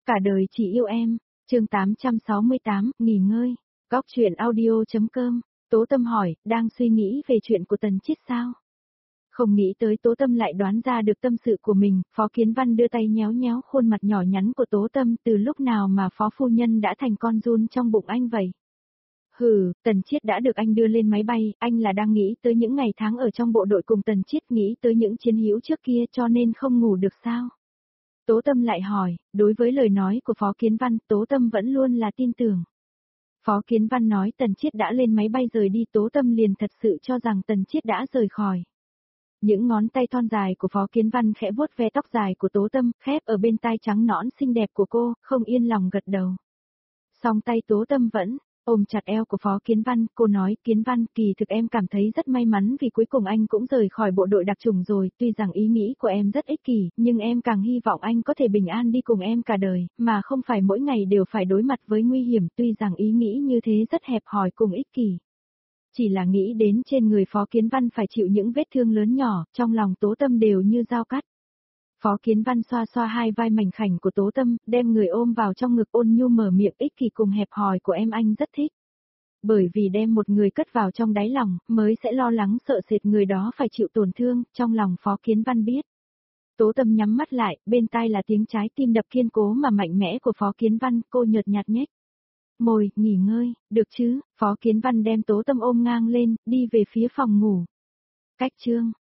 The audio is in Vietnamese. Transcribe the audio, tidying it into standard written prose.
Cả đời chỉ yêu em. Chương 868, nghỉ ngơi. Góc truyện audio.com. Tố Tâm hỏi, đang suy nghĩ về chuyện của Tần Chiết sao? Không nghĩ tới Tố Tâm lại đoán ra được tâm sự của mình, Phó Kiến Văn đưa tay nhéo nhéo khuôn mặt nhỏ nhắn của Tố Tâm, từ lúc nào mà Phó phu nhân đã thành con giun trong bụng anh vậy? Hừ, Tần Chiết đã được anh đưa lên máy bay, anh là đang nghĩ tới những ngày tháng ở trong bộ đội cùng Tần Chiết, nghĩ tới những chiến hữu trước kia cho nên không ngủ được sao? Tố Tâm lại hỏi, đối với lời nói của Phó Kiến Văn, Tố Tâm vẫn luôn là tin tưởng. Phó Kiến Văn nói Tần Chiết đã lên máy bay rời đi, Tố Tâm liền thật sự cho rằng Tần Chiết đã rời khỏi. Những ngón tay thon dài của Phó Kiến Văn khẽ vuốt ve tóc dài của Tố Tâm, khép ở bên tai trắng nõn xinh đẹp của cô, không yên lòng gật đầu. Song tay Tố Tâm vẫn ôm chặt eo của Phó Kiến Văn, cô nói, Kiến Văn, kỳ thực em cảm thấy rất may mắn vì cuối cùng anh cũng rời khỏi bộ đội đặc chủng rồi, tuy rằng ý nghĩ của em rất ích kỷ, nhưng em càng hy vọng anh có thể bình an đi cùng em cả đời, mà không phải mỗi ngày đều phải đối mặt với nguy hiểm, tuy rằng ý nghĩ như thế rất hẹp hòi cùng ích kỷ. Chỉ là nghĩ đến trên người Phó Kiến Văn phải chịu những vết thương lớn nhỏ, trong lòng Tố Tâm đều như dao cắt. Phó Kiến Văn xoa xoa hai vai mảnh khảnh của Tố Tâm, đem người ôm vào trong ngực, ôn nhu mở miệng, ích kỷ cùng hẹp hòi của em anh rất thích. Bởi vì đem một người cất vào trong đáy lòng, mới sẽ lo lắng sợ sệt người đó phải chịu tổn thương, trong lòng Phó Kiến Văn biết. Tố Tâm nhắm mắt lại, bên tai là tiếng trái tim đập kiên cố mà mạnh mẽ của Phó Kiến Văn, cô nhợt nhạt nhếch môi, nghỉ ngơi, được chứ? Phó Kiến Văn đem Tố Tâm ôm ngang lên, đi về phía phòng ngủ. Cách chương